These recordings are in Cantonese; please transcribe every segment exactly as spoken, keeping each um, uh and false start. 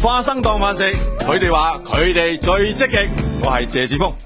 花生當飯食，佢哋話佢哋最積極。我係謝志峰。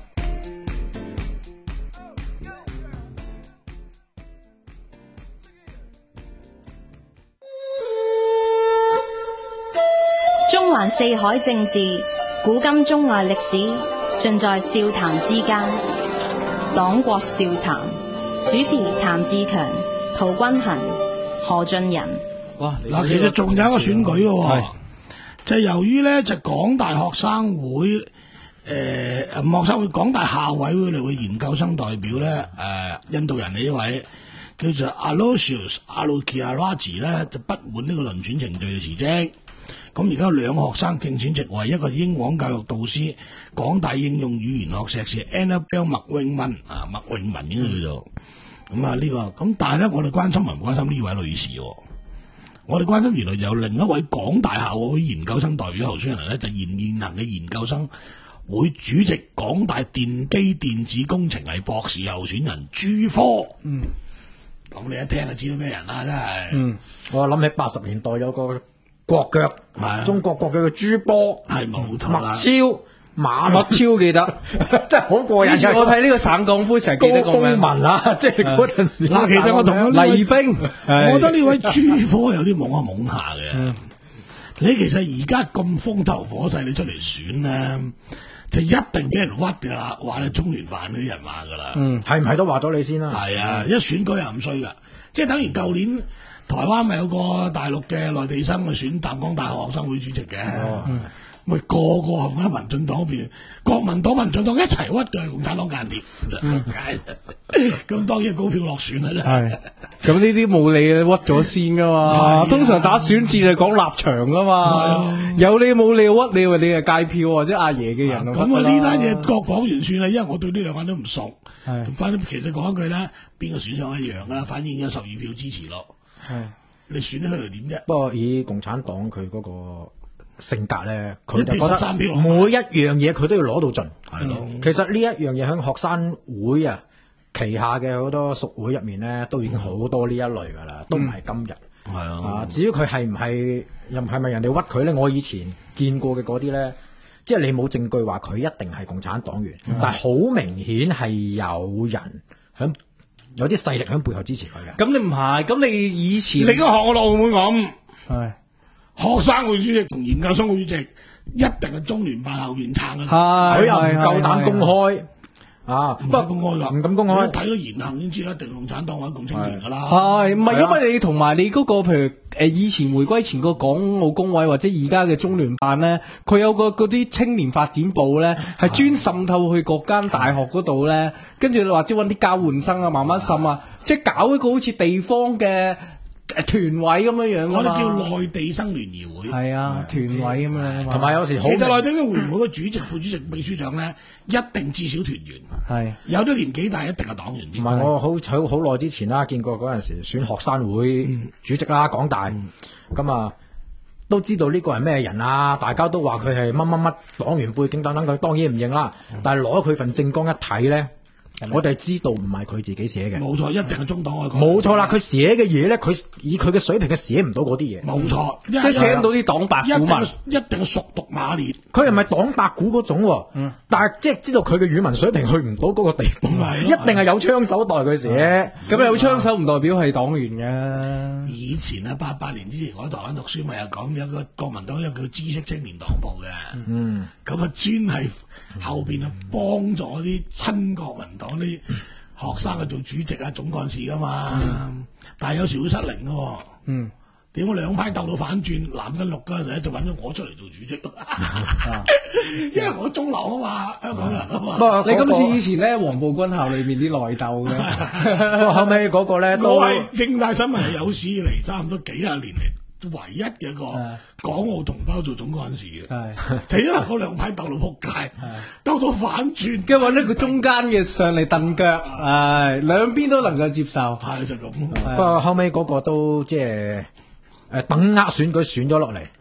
中環四海政治，古今中外歷史，盡在笑談之間。黨國笑談，主持譚志強、陶君衡、何俊仁。 哇！嗱，其實仲有一個選舉嘅，就係由於咧就港大學生會誒、呃、學生會港大校委會嚟嘅研究生代表咧誒、呃、印度人呢位叫做 Aloysius Alukiaraj 咧就不滿呢個輪轉程序嘅辭職。咁而家有兩個學生競選席位，一個英皇教育導師，港大應用語言學碩士 Annabelle 麥永文啊，麥永文應該叫做咁啊呢個咁，但係咧我哋關心唔關心呢位女士？我哋關心原來有另一位港大校委會研究生代表候選人咧，就現現行嘅研究生會主席港大電機電子工程系博士候選人朱科。嗯，咁你一聽就知道咩人啦，真係。 嗯，我諗起八十年代有個國腳， 係中國國腳嘅朱波， 係冇錯啦。 麥超。馬麥超記得，真係好過癮。 我睇呢個省港杯成日記得個名文啊，即係嗰陣時。 嗱，其實我同黎兵， 我覺得呢位朱科有啲懵下懵下嘅。你其實而家咁風頭火勢，你出嚟選咧，就一定俾人屈噶啦，話你中聯辦嗰啲人話噶啦。 嗯，係唔係都話咗你先啦？ 係啊，一選舉又唔衰噶，即係等於舊年台灣咪有個大陸嘅內地生去選淡江大學學生會主席嘅。咪個個喺民進黨嗰邊，國民黨、民進黨一齊屈嘅共產黨間諜，咁、嗯、當然高票落選啦。 係，咁呢啲冇理嘅屈咗先噶嘛。通常打選戰係講立場噶嘛，有你冇理屈你，你係界票或者阿爺嘅人。 咁啊呢單嘢各講完算啦，因為我對呢兩個人都唔熟。係，反正其實講一句啦，邊個選上一樣噶啦，反正已經有十二票支持咯。係，你選得出嚟點啫？ 不過以共產黨佢嗰個性格咧，佢就覺得每一樣嘢佢都要攞到盡。係咯，其實呢一樣嘢喺學生會啊旗下嘅好多屬會入面咧，都已經好多呢一類噶啦，都唔係今日。係啊，至於佢係唔係又係咪人哋屈佢咧？我以前見過嘅嗰啲咧，即係你冇證據話佢一定係共產黨員，但係好明顯係有人響有啲勢力響背後支持佢嘅。 咁你唔係，咁你以前你而家學我澳門咁係。 學生會主席同研究生會主席一定係中聯辦後邊撐嘅， 佢又唔夠膽公開啊， 唔敢公開噶， 唔敢公開。 睇到言行先知一定共產黨或者共青團噶啦。 係，唔係因為你同埋你嗰個譬如誒以前回歸前個港澳工委或者而家嘅中聯辦咧，佢有個嗰啲青年發展部咧，係專滲透去各間大學嗰度咧，跟住或者揾啲交換生啊，慢慢滲啊，即係搞一個好似地方嘅團委咁樣樣， 我哋叫內地生聯誼會。 係啊，團委咁樣。 同埋有時好， 其實內地嘅會會嘅主席、副主席、秘書長咧，一定至少團員。係有啲年紀大，一定係黨員。 唔係我好好好耐之前啦，見過嗰陣時選學生會主席啦，港大咁啊，都知道呢個係咩人啊？大家都話佢係乜乜乜黨員背景等等，佢當然唔認啦。但係攞佢份政綱一睇咧。我哋知道唔係佢自己寫嘅， 冇錯，一定係中黨愛國。 冇錯啦，佢寫嘅嘢咧，佢以佢嘅水平，佢寫唔到嗰啲嘢。 冇錯， 即係寫唔到啲黨白股文， 一定係熟讀馬列。 佢又唔係黨白股嗰種，嗯，但係即係知道佢嘅語文水平去唔到嗰個地步，一定係有槍手代佢寫。 咁有槍手唔代表係黨員嘅。 以前啊，八八年之前我喺台灣讀書，咪又講有個國民黨有個叫知識青年黨部嘅，嗯，咁啊專係後邊啊幫助啲親國民黨啲學生去做主席啊總幹事噶嘛，嗯、但係有時會失靈噶，嗯，點解兩派鬥到反轉，藍跟綠嗰陣時咧就揾咗我出嚟做主席，因為我中流啊嘛，香港人啊嘛。 不過你今次以前咧黃埔軍校裏面啲內鬥嘅， 後尾嗰個咧都係正大新聞係有史以嚟差唔多幾廿年嚟。唯一嘅一個港澳同胞做總幹事嘅，就因為嗰兩派鬥到撲街，鬥到反轉， 跟住揾一個中間嘅上嚟蹬腳，係兩邊都能夠接受， 係就咁。 不過後尾嗰個都即係誒等額選舉選咗落嚟，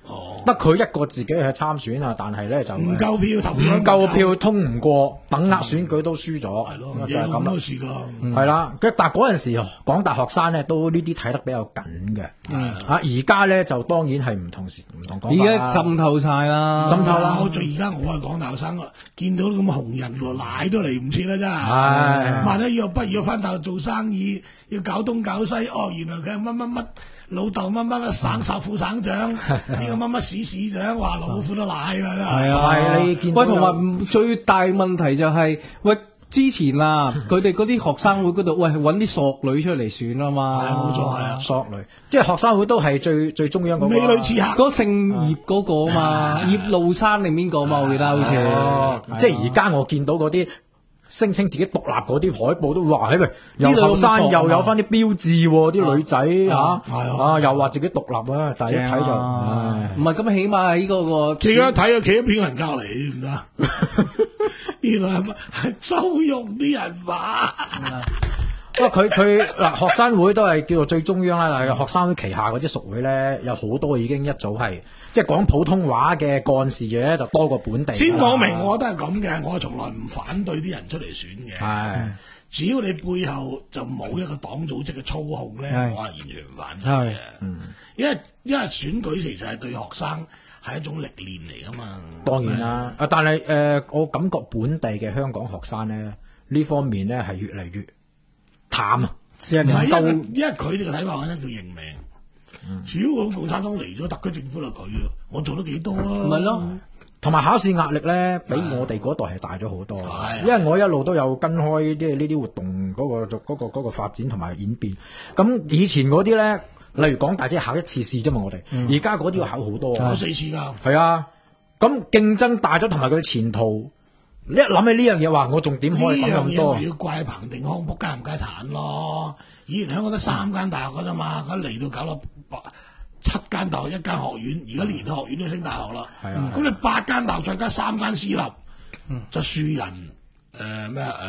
得佢一個自己去參選啊，但係咧就唔夠票投唔夠票通唔過，等額選舉都輸咗， 係咯， 就係咁啦。 事㗎， 係啦，但係嗰陣時廣大學生咧都呢啲睇得比較緊嘅，啊而家咧就當然係唔同時唔同講法啦。 而家滲透晒啦， 滲透啦！我最而家我係廣大學生，見到咁嘅紅人喎，奶都嚟唔切啦，真係。 係萬一要不要翻大陸做生意，要搞東搞西，哦，原來佢係乜乜乜老豆乜乜乜省省副省長，呢個乜乜市市長，話老虎都奶啦，真係。 係啊， 啊， 你見到喂，同埋最大問題就係、是、喂。之前啊，佢哋嗰啲學生會嗰度，喂，揾啲索女出嚟選啊嘛， 係冇錯係啊， 索女，即係學生會都係最最中央嗰個美女刺客， 嗰個姓葉嗰個啊嘛，葉露珊定邊個嘛？我記得好似， 哦，即係而家我見到嗰啲聲稱自己獨立嗰啲海報都話，喂，又後生又有翻啲標誌喎，啲女仔嚇，啊又話自己獨立啊，但係一睇就， 唔係咁，起碼喺嗰個， 企一睇啊，企一片人隔離唔得。原來係係周融啲人馬， 不過佢佢嗱學生會都係叫做最中央啦。嗱學生會旗下嗰啲屬會咧，有好多已經一早係即係講普通話嘅幹事嘅就多過本地。 先講明，我都係咁嘅，我從來唔反對啲人出嚟選嘅。係，只要你背後就冇一個黨組織嘅操控咧，我係完全唔反對嘅。嗯，因為因為選舉其實係對學生係一種歷練嚟噶嘛。 當然啦，啊但係誒、呃，我感覺本地嘅香港學生咧呢方面咧係越嚟越淡啊。 唔係因為因為佢哋嘅睇法咧叫認命。嗯、主要共產黨嚟咗，特區政府就佢啊，我做得幾多啊？ 咪咯。 同埋考試壓力咧，比我哋嗰代係大咗好多。因為我一路都有跟開即係呢啲活動嗰、嗰個嗰、嗰個嗰、嗰個發展同埋演變。咁以前嗰啲咧，例如港大即係考一次試啫嘛，我哋而家嗰啲要考好多， 考四次㗎。 係啊。咁競爭大咗，同埋佢前途，你一諗起呢樣嘢話，我仲點可以諗咁多？ 呢樣嘢要怪彭定康仆街唔街產咯。以前香港得三間大學㗎啫嘛，咁嚟到搞到七間大學一間學院，而家連學院都升大學啦。係啊，咁你八間大學再加三間私立，嗯、就樹人誒咩誒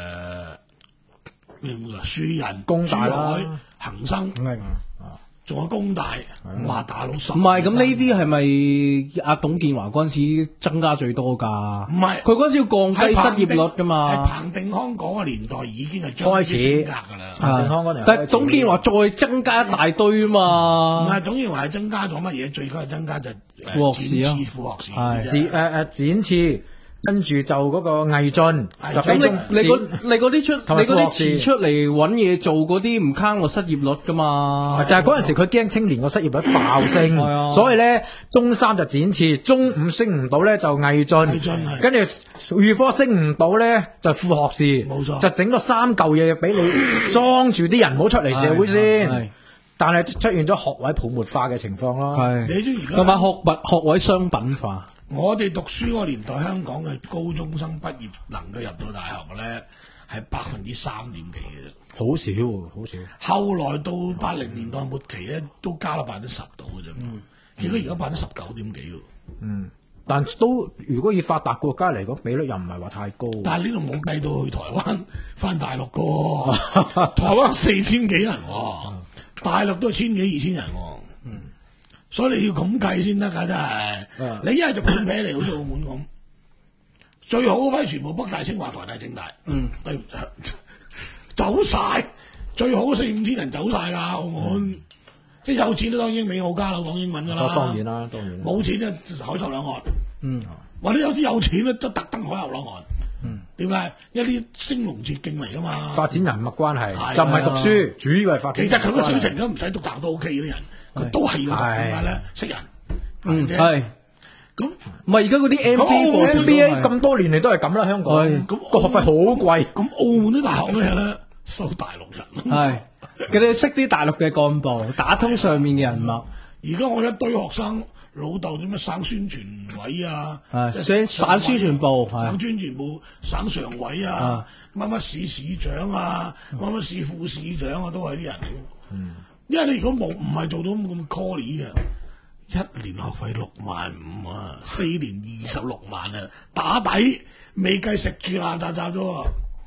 咩啊？樹人、 工大啦、 恒生。仲有工大，哇大佬十唔係咁呢啲係咪阿董建華嗰陣時增加最多㗎？唔係，佢嗰陣時要降低失業率㗎嘛。 係彭定康嗰個年代已經係開始升格㗎啦。 彭定康嗰年， 但係董建華再增加一大堆啊嘛。 唔係董建華係增加咗乜嘢？最高係增加就副學士啊， 副學士係誒誒展翅。跟住就嗰個魏晉，就咁你你嗰你嗰啲出你嗰啲辭出嚟揾嘢做嗰啲唔坑落失業率噶嘛？ 就係嗰陣時佢驚青年個失業率爆升，所以咧中三就展翅，中五升唔到咧就魏晉，跟住預科升唔到咧就副學士， 冇錯， 就整咗三嚿嘢俾你裝住啲人，唔好出嚟社會先。但係出現咗學位泡沫化嘅情況咯， 同埋學物學位商品化。 我哋讀書嗰個年代，香港嘅高中生畢業能夠入到大學咧，係百分之三點幾嘅啫， 好少，好少。 後來到八零年代末期咧，都加咗百分之十度嘅啫，結果而家百分之十九點幾喎。 嗯，但都如果以發達國家嚟講，比率又唔係話太高。 但係呢度冇計到去台灣返大陸嘅喎，台灣四千幾人喎，大陸都係千幾二千人喎。所以你要咁計先得㗎，真係。嗯、你一係就判俾你，好似澳門咁，最好嗰批全部北大、清華、台大、政大，嗯，對唔住，走晒，最好四五千人走晒㗎，澳門。嗯、即係有錢都當英美澳加佬講英文㗎啦。 當然啦，當然。冇錢咧，海峽兩岸。嗯。或者有啲有錢咧，都特登海峽兩岸。嗯。點解？一啲升龍捷徑嚟㗎嘛。發展人脈關係， 係就唔係讀書，主要係發展。 其實佢個水平都唔使讀大學都 OK 嘅啲人。佢都係要點解咧？識人， 嗯係，咁唔係而家嗰啲 M B A 咁多年嚟都係咁啦，香港咁個學費好貴， 咁澳門啲大學咩咧？收大陸人， 係佢哋識啲大陸嘅幹部，打通上面嘅人脈。 而家我一堆學生老豆點樣省宣傳委啊， 省省宣傳部， 省宣傳部、省常委啊，乜乜市市長啊，乜乜市副市長啊，都係啲人。嗯。因為你如果冇唔係做到咁 call 嘅，一年學費六萬五啊，四年二十六萬啊，打底未計食住爛雜雜咗，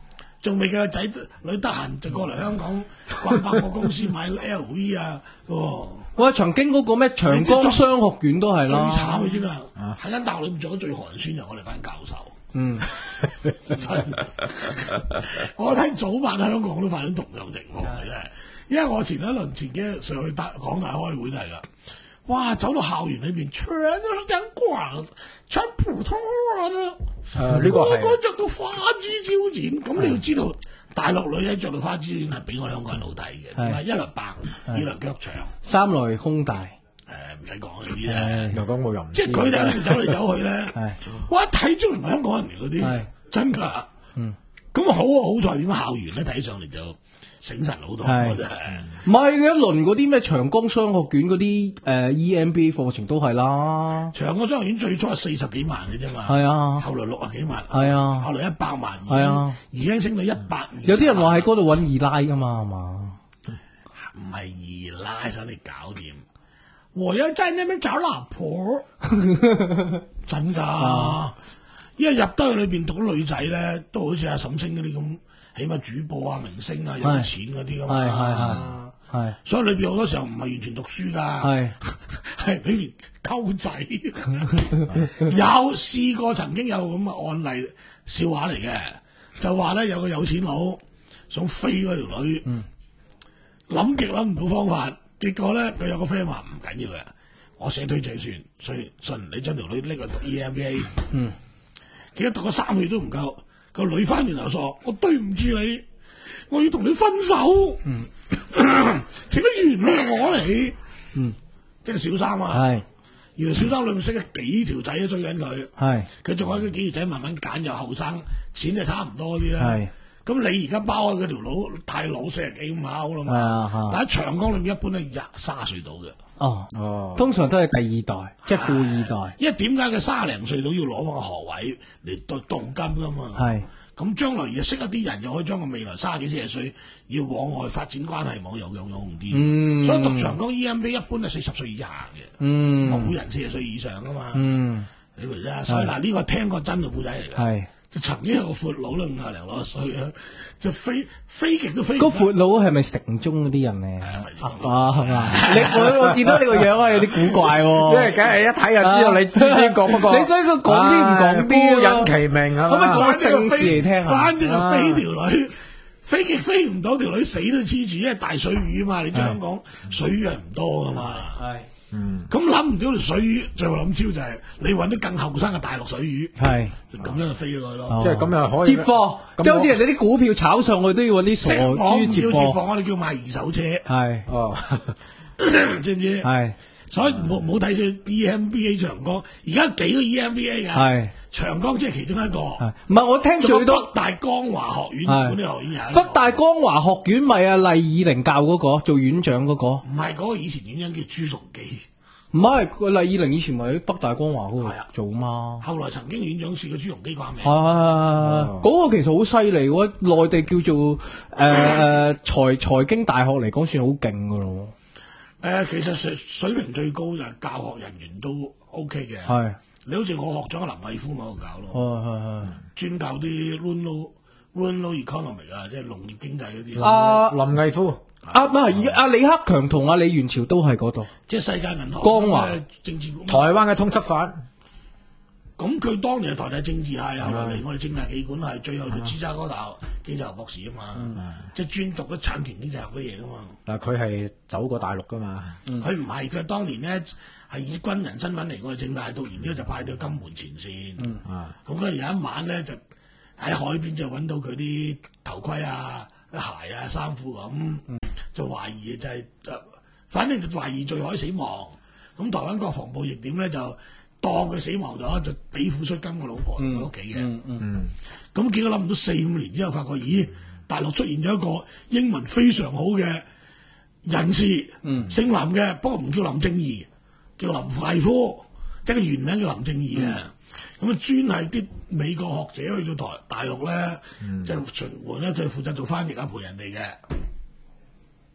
仲未計個仔女得閒就過嚟香港逛百貨公司買 L V 啊，喎。 哇！曾經嗰個咩長江商學院都係最啦， 慘嘅知嘛？喺間大學裏面做得最寒酸就我哋班教授。 嗯， 真係我睇早晚香港都發生同樣情況嘅真係，因為我前一輪前幾日上去大港大開會都係㗎。哇！走到校園裏邊，全都是講廣，全普通話啦。 誒呢個係個個着到花枝招展，咁你要知道，大陸女仔着到花枝招展係比我哋香港人好睇嘅，唔係一來白，二來腳長， 三來胸大。 誒唔使講呢啲咧， 又講我又唔即係佢哋喺度走嚟走去咧，哇！一睇都唔係香港人嚟嗰啲，真㗎。嗯，咁好啊，好在點解校園咧睇上嚟就醒神好多，真係。 唔係一輪嗰啲咩長江商學院嗰啲誒 E M B A 課程都係啦。 長江商學院最初係四十幾萬嘅啫嘛， 係啊， 後來六啊幾萬， 係啊， 後來一百萬， 係啊， 已經升到一百。 有啲人話喺嗰度揾二奶㗎嘛，係嘛？ 唔係二奶想你搞掂，我要在那邊找老婆，真㗎。因為入得去裏邊讀女仔咧，都好似阿沈星嗰啲咁，起碼主播啊、明星啊、有啲錢嗰啲㗎嘛。 係係係係。 所以裏邊好多時候唔係完全讀書㗎， 係係裏邊溝仔。有試過曾經有咁嘅案例笑話嚟嘅，就話咧有個有錢佬想飛嗰條女，諗極諗唔到方法，結果咧佢有個 friend 話唔緊要嘅，我寫推薦算，所以信你將條女拎去讀 E M B A。嗯。結果讀咗三個月都唔夠，個女翻面頭說：我對唔住你，我要同你分手。嗯，請得原諒我嚟。嗯，即係小三啊。係，原來小三裏面識咗幾條仔都追緊佢。係，佢仲有嗰幾條仔慢慢揀，又後生，錢就差唔多啲啦。係，咁你而家包開嗰條佬太老，四十幾五考啦嘛。係啊，但喺長江裏面一般都廿卅歲到嘅。哦哦，通常都係第二代，即係富二代。因為點解佢卅零歲到要攞翻個學位嚟鍍鍍金噶嘛？係。咁將來又識一啲人，又可以將個未來卅幾四十歲要往外發展關係網又有有用啲。嗯。所以讀長江 E M B A 一般係四十歲以下嘅。嗯。冇人四十歲以上噶嘛。嗯。你明唔明啊？所以嗱，呢個聽過真嘅故仔嚟嘅。係。就曾經有個闊佬啦，五廿零六十歲啊，就飛飛極都飛唔得。個闊佬係咪城中嗰啲人咧？啊，係嘛？你我我見到你個樣啊，有啲古怪喎。因為梗係一睇就知道你知邊個，不過你所以佢講啲唔講啲，孤隱其名啊。可唔可以講個姓氏嚟聽下？反正就飛條女，飛極飛唔到，條女死都黐住，因為大水魚啊嘛。你香港水魚係唔多噶嘛。係。嗯，咁諗唔到條水魚，最後諗招就係你揾啲更後生嘅大陸水魚，係咁樣就飛咗佢咯。即係咁又可以接貨，即係好似人哋啲股票炒上去都要揾啲傻豬接貨，我哋叫賣二手車。係哦，知唔知？係，所以冇冇睇住 E M B A 長江，而家幾個 E M B A 㗎？係長江即係其中一個。唔係我聽最多北大光華學院嗰啲學院有。北大光華學院咪阿厲以寧教嗰個做院長嗰個？唔係嗰個以前院長叫朱崇基。唔係，厲以寧以前咪喺北大光華嗰度做嘛。後來曾經院長試過朱鎔基掛名。係，嗰個其實好犀利喎，內地叫做誒誒財財經大學嚟講算好勁噶咯。誒，其實水水平最高就係教學人員都 OK 嘅。係，你好似我學長林毅夫咪喺度搞咯。係係係，專教啲 rural rural economy 啊，即係農業經濟嗰啲。啊，林毅夫。啊，唔係，阿李克強同阿李元朝都喺嗰度，即係世界銀行、光華政治局、台灣嘅通緝法。咁佢當年係台大政治系，後來嚟我哋政大機管係最後就芝加哥大學經濟學博士啊嘛，即係專讀咗產權經濟學嘅嘢噶嘛。嗱，佢係走過大陸噶嘛，佢唔係，佢係當年咧係以軍人身份嚟我哋政大讀完之後就派到金門前線。咁佢有一晚咧就喺海邊就揾到佢啲頭盔啊、鞋啊、衫褲咁。就懷疑就係、是，反正就懷疑墜海死亡。咁台灣國防部亦點咧就當佢死亡咗，就俾付出金個老婆喺屋企嘅。嗯嗯。咁結果諗唔到四五年之後，發覺咦，大陸出現咗一個英文非常好嘅人士，嗯，姓林嘅，不過唔叫林正義，叫林毅夫，即係個原名叫林正義嘅。咁啊，專係啲美國學者去到台大陸咧，即係、嗯、巡迴咧，佢負責做翻譯啊，陪人哋嘅。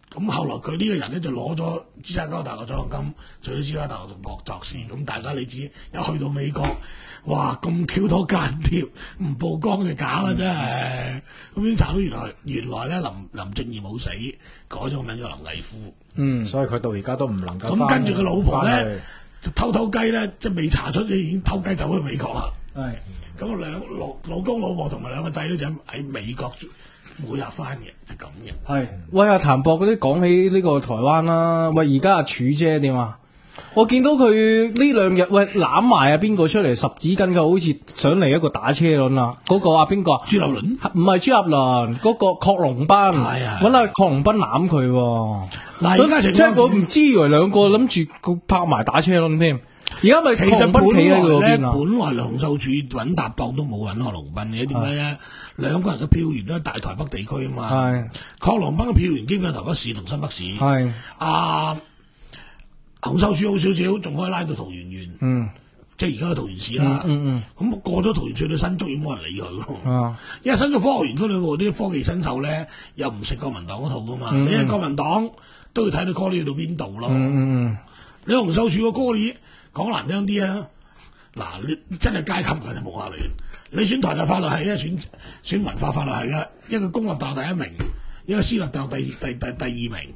咁後來佢呢個人咧就攞咗芝加哥大學獎學金，做咗芝加哥大學讀博博士。咁大家你知，一去到美國，哇咁 Q 多間諜，唔曝光就假啦，真係。咁先查到原來原來咧林林正義冇死，改咗個名叫林毅夫。 嗯，所以佢到而家都唔能夠。 咁跟住佢老婆咧就偷偷雞咧，即係未查出，已經偷雞走去美國啦。係。咁兩老老公老婆同埋兩個仔咧就喺美國每日翻嘅，就咁嘅。 係，喂阿譚博嗰啲講起呢個台灣啦，喂而家阿柱姐點啊？我見到佢呢兩日喂攬埋啊邊個出嚟十指緊嘅，好似上嚟一個打車輪啊！嗰、那個啊邊個？朱立倫？唔係朱立倫，嗰、那個郝龍斌。係啊，揾阿郝龍斌攬佢喎。嗱，即係我唔知以為兩個諗住拍埋打車輪添。而家咪其實本來咧， 本本來梁秀柱揾搭檔都冇揾郝龍斌嘅，點解咧？兩個人嘅票源都係大台北地區啊嘛。係。郝龍斌嘅票源基本上台北市同新北市。係。啊，洪秀柱好少少，仲可以拉到桃園縣。嗯。即係而家嘅桃園市啦。嗯嗯。咁過咗桃園市到新竹，已經冇人理佢咯。啊。因為新竹科學園區裏部啲科技新秀咧，又唔食國民黨嗰套噶嘛。你係國民黨都要睇你 call 你去到邊度咯。嗯嗯。你洪秀柱個 call 你。講難聽啲啊！嗱，你真係階級嘅就冇下你。你選台大法律系啊，選選文化法律系嘅，一個公立大學第一名，一個私立大學第第第第二名。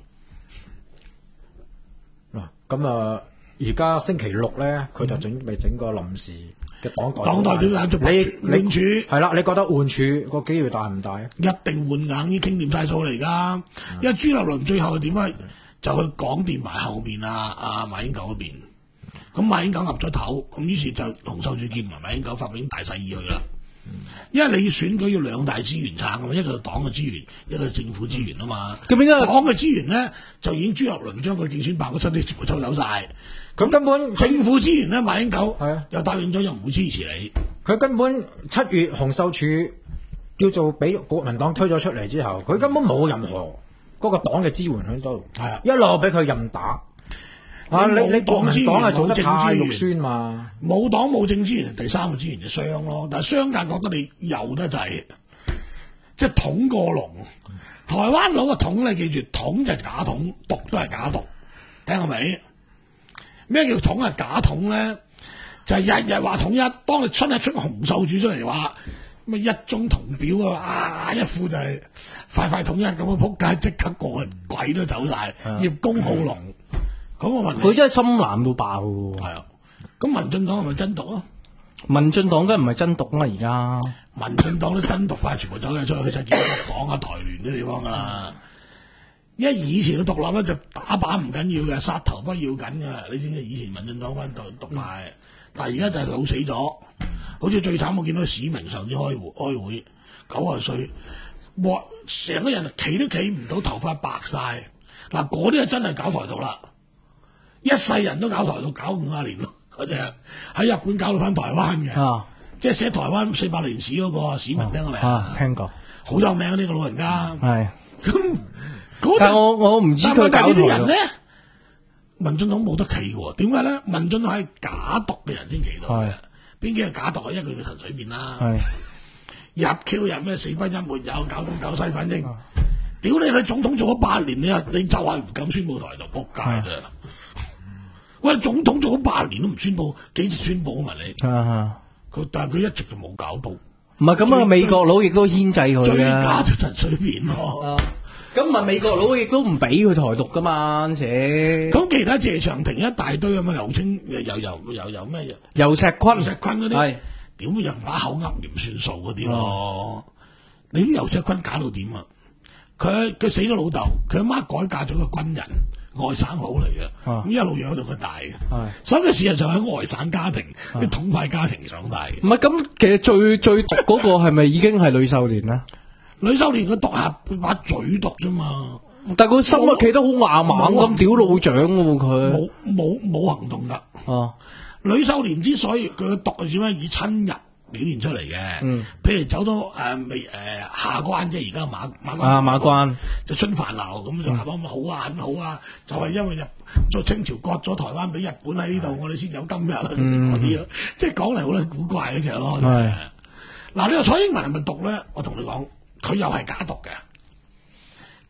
嗱，咁啊，而家星期六咧，佢就準備整個臨時嘅黨代黨代表揀做你換處係啦，你覺得換處個機會大唔大啊？ 一定換硬，已經傾掂晒數嚟㗎。因為朱立倫最後係點啊？就去講掂埋後面啊啊馬英九嗰邊。咁馬英九岌咗頭，咁於是就洪秀柱見埋馬英九發表大勢意去啦。因為你選舉要兩大資源撐㗎嘛，一個係黨嘅資源，一個係政府資源啊嘛。咁點解黨嘅資源咧就已經朱立倫將佢競選辦公室啲全部抽走晒。咁根本政府資源咧，馬英九係啊又答應咗又唔會支持你。 佢根本七月洪秀柱叫做俾國民黨推咗出嚟之後，佢根本冇任何嗰個黨嘅支援喺度，係啊一路俾佢任打。啊！你你國民黨係做得太肉酸嘛？ 冇黨冇政資源，第三個資源就商咯。但係商界覺得你有得滯，即係統過龍。台灣佬嘅統你記住，統就係假統，獨都係假獨。聽過未？咩叫統係假統咧？就係日日話統一，當你出一出洪秀柱出嚟話咩一中同表啊，啊一副就係快快統一咁啊！仆街即刻過去，鬼都走晒。葉公好龍。咁我問佢真係深藍到爆喎！ 係啊，咁民進黨係咪真獨啊？ 民進黨梗係唔係真獨啦，而家民進黨都真獨啊，全部走咗出去，就係建國黨啊、台聯啲地方噶啦。因為以前嘅獨立咧就打靶唔緊要嘅，殺頭不要緊嘅。你知唔知以前民進黨嗰陣獨獨派，嗯、但係而家就係老死咗。好似最慘，我見到史明上次開會開會，九十歲，哇！成個人企都企唔到，頭髮白晒。嗱，嗰啲係真係搞台獨啦。一世人都搞台獨，搞五十年咯，嗰隻喺日本搞到翻台灣嘅，啊、即係寫台灣四百年史嗰個史文聽過未啊？ 聽過， 好有名呢、呢個老人家。係咁，但係我我唔知佢搞台獨。但係呢啲人咧， 民進黨冇得企嘅，點解咧？民進黨係假獨嘅人先企到嘅，邊幾係假獨啊？一個叫陳水扁啦，入 Q 入咩四分一沒有，搞東搞西，反正屌你！你總統做咗八年，你啊你就係唔敢宣布台獨，仆街啫。喂，總統做咗八年都唔宣布，幾時宣布啊？問你，佢但係佢一直就冇搞到。 唔係咁啊，美國佬亦都牽制佢最假就陳水扁咯。 咁咪美國佬亦都唔俾佢台獨噶嘛？嗰陣時咁其他謝長廷一大堆咁啊，又清又又又又又咩？ 游錫堃、 石坤嗰啲，係點人把口噏唔算數嗰啲咯？你啲游錫堃假到點啊？佢佢死咗老豆，佢阿媽改嫁咗個軍人。外省佬嚟嘅，咁、啊、一路養到佢大嘅，所以佢事實上喺外省家庭、啲統派家庭長大嘅。 唔係咁，其實最最毒嗰個係咪已經係呂秀蓮咧？ 呂秀蓮佢毒下把嘴毒啫嘛， 但係佢心啊企得好硬猛咁屌老長嘅喎，佢冇冇冇行動噶。哦，呂秀蓮之所以佢嘅毒係點樣以親日表現出嚟嘅，嗯，譬如走到誒未誒下關，即係而家馬馬關啊馬關就春帆樓咁就話咁好啊咁好啊，就係因為入咗清朝割咗台灣俾日本喺呢度，我哋先有今日啦嗰啲咯，即係講嚟好鬼古怪嗰隻咯。係嗱，你話蔡英文係咪毒咧？我同你講，佢又係假毒嘅。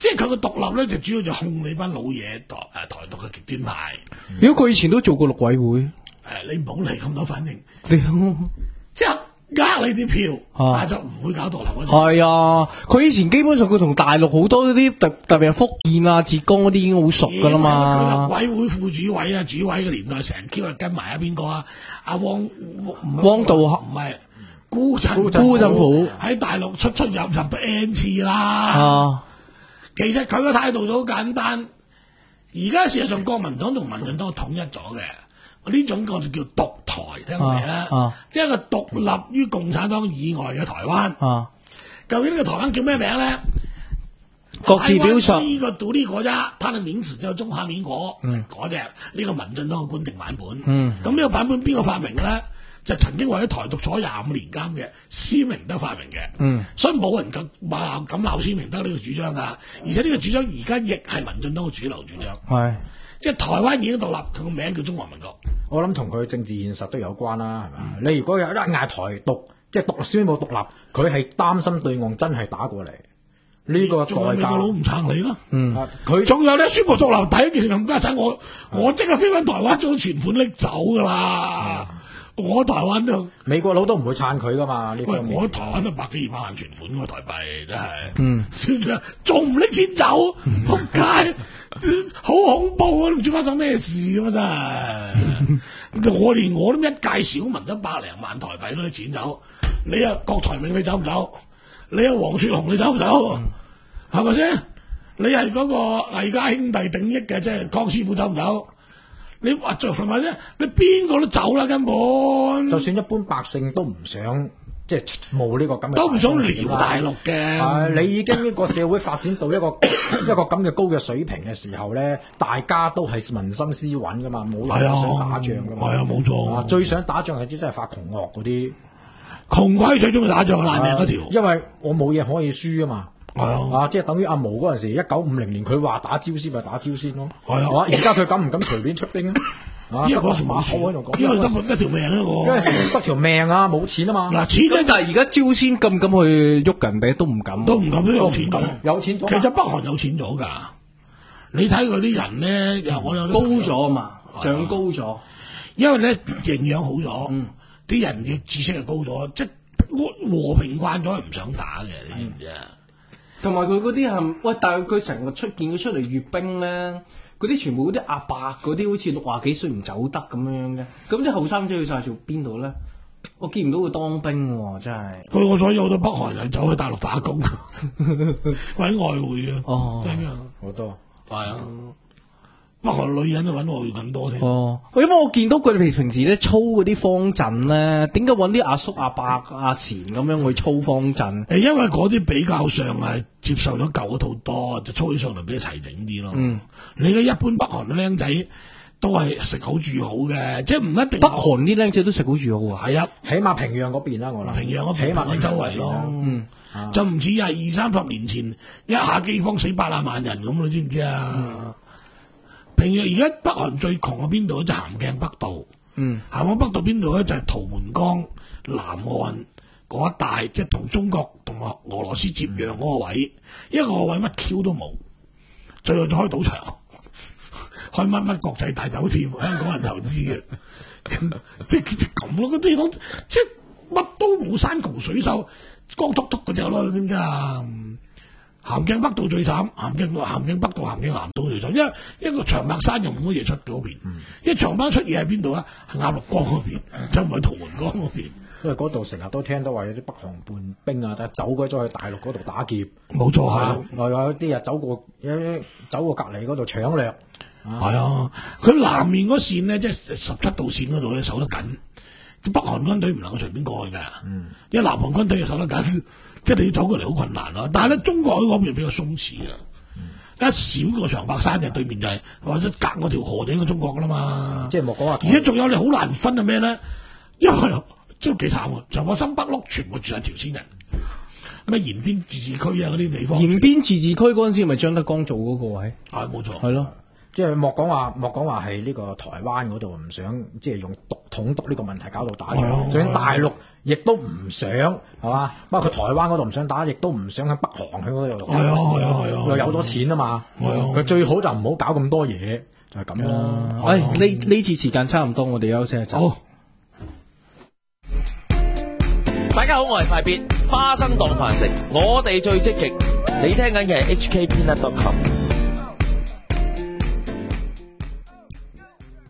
即係佢個獨立咧，就主要就控你班老嘢台誒台獨嘅極端派。 如果佢以前都做過陸委會， 誒、呃、你唔好嚟咁多反應， 你即係呃你啲票， 啊、 但係就唔會搞獨立嗰啲。 係啊，佢以前基本上佢同大陸好多嗰啲特特別係福建啊、浙江嗰啲已經好熟噶啦嘛。 佢陸委會副主委啊、主委嘅年代，成 Q 日跟埋啊邊個啊？阿汪汪道涵唔係辜振辜振甫喺大陸出出入入都 N 次啦。 啊， 其實佢個態度都好簡單。而家事實上國民黨同民進黨統一咗嘅。呢種個就叫獨台，聽過未咧？即係一個獨立於共產黨以外嘅台灣。 啊， 究竟呢個台灣叫咩名咧？ 各自表述。 台灣是一個獨立國家，它的名詞就係中華民國。嗯，嗰隻呢個民進黨嘅官定版本。嗯，咁呢個版本邊個發明嘅咧？就曾經為咗台獨坐廿五年監嘅施明德發明嘅。嗯，所以冇人敢話敢鬧施明德呢個主張噶。而且呢個主張而家亦係民進黨嘅主流主張。係。即係台灣已經獨立，佢個名叫中華民國。 我諗同佢政治現實都有關啦，係嘛？嗯、你如果有一嗌台獨，即係獨立宣佈獨立，佢係擔心對岸真係打過嚟，呢、呢個代價。美國佬唔撐你咯。嗯，佢仲有咧宣佈獨立，第一件事冚家產，我、嗯、我即刻飛翻台灣將存款拎走噶啦。嗯、我台灣都美國佬都唔會撐佢噶嘛。呢喂，我台灣都百幾二百萬存款喎，台幣真係。嗯，仲唔拎錢走？仆街！好恐怖啊！唔知發生咩事咁啊！真係，我連我都一介小民得百零萬台幣都啲錢走，你啊郭台銘你走唔走？你啊黃雪紅你走唔走？係咪先？你係嗰個魏家兄弟頂益嘅，即係江師傅走唔走？你話着係咪先？你邊個都走啦，根本。 就算一般百姓都唔想。即係冇呢個咁嘅， 都唔想撩大陸嘅。 啊，你已經呢個社會發展到一個一個咁嘅高嘅水平嘅時候咧，大家都係民心思穩噶嘛，冇人想打仗噶嘛。 係啊，冇錯、啊。 最想打仗係啲真係發窮惡嗰啲， 窮鬼最中意打仗，爛命嗰條。 因為我冇嘢可以輸啊嘛。 係啊， 啊，即係等於阿毛嗰陣時，一九五零年佢話打朝鮮咪打朝鮮咯。 係啊， 而家佢敢唔敢隨便出兵啊？啊！ 因為嗰時馬口喺度講，因為得得條命啊！我因為得條命啊，冇錢啊嘛。 嗱，錢咧， 但係而家朝鮮敢唔敢去喐人哋都唔敢， 都唔敢都有錢咗， 有錢咗。 其實北韓有錢咗㗎，你睇佢啲人咧，又我有高咗啊嘛，長高咗， 因為咧營養好咗，嗯，啲人嘅知識係高咗，即係和平慣咗，係唔想打嘅，你知唔知啊？ 同埋佢嗰啲係喂，但係佢成日出見佢出嚟閱兵咧。嗰啲全部嗰啲阿伯嗰啲好似六廿幾歲唔走得咁樣嘅，咁啲後生仔去晒做邊度咧？我見唔到佢當兵喎，真係。據我所以好多北韓人走去大陸打工，揾外匯啊！ 哦， 真㗎， 好多係啊！北韓女人都揾外匯更多添。 哦，因為我見到佢哋平時咧操嗰啲方陣咧，點解揾啲阿叔阿伯阿賢咁樣去操方陣？ 誒，因為嗰啲比較上係接受咗舊嗰套多，就操起上嚟比較齊整啲咯。嗯，你嘅一般北韓嘅僆仔都係食好住好嘅，即係唔一定。 北韓啲僆仔都食好住好啊。係啊， 起碼平壤嗰邊啦，我諗。 平壤嗰邊起碼喺周圍咯。嗯，啊、就唔似係二三十年前一下饑荒死八廿萬人咁，你知唔知啊？嗯、平壤而家北韓最窮喺邊度？就咸鏡北道。嗯，咸鏡北道邊度咧？就係圖門江南岸嗰一帶，即係同中國同埋俄羅斯接壤嗰個位，一個位乜 Q 都冇，最後就開賭場。開乜乜國際大酒店，香港人投資嘅，即係即係咁咯。嗰啲地方即係乜都冇，山窮水秀，光禿禿嗰隻咯，點解啊？咸鏡北道最慘，咸鏡咸鏡北道、咸鏡南道最慘，因為一個長白山又冇乜嘢出嗰邊，嗯、因為長白出嘢喺邊度啊？係鴨綠江嗰邊，就唔係圖門江嗰邊。 因為嗰度成日都聽到話有啲北韓叛兵啊，走鬼咗去大陸嗰度打劫， 冇錯係。 又有啲啊走過有啲走過隔離嗰度搶掠。 係啊，佢南面嗰線咧，即係十七道線嗰度咧守得緊，北韓軍隊唔能夠隨便過去嘅，嗯、因為南韓軍隊又守得緊，即係你要走過嚟好困難咯。但係咧，中國嗰邊比較鬆弛啊，嗯、一少個長白山嘅對面就係、是、或者隔嗰條河就應該中國噶啦嘛。 即係莫講話， 而且仲有你好難分係咩咧？因為即係幾慘啊！長白山北麓全部住係朝鮮人，咩延邊自治區啊嗰啲地方。 延邊自治區嗰陣時咪張德江做嗰個位， 係冇錯， 係咯。 即係莫講話，莫講話係呢個台灣嗰度唔想即係用獨統獨呢個問題搞到打仗，就算大陸亦都唔想係嘛，包括台灣嗰度唔想打，亦都唔想喺北韓喺嗰度搞事，又有咗錢啊嘛，佢最好就唔好搞咁多嘢，就係咁啦。 誒，呢呢次時間差唔多，我哋休息一陣。好。 大家好，我係快必花生當飯食，我哋最積極。你聽緊嘅係 H K Peanut dot com。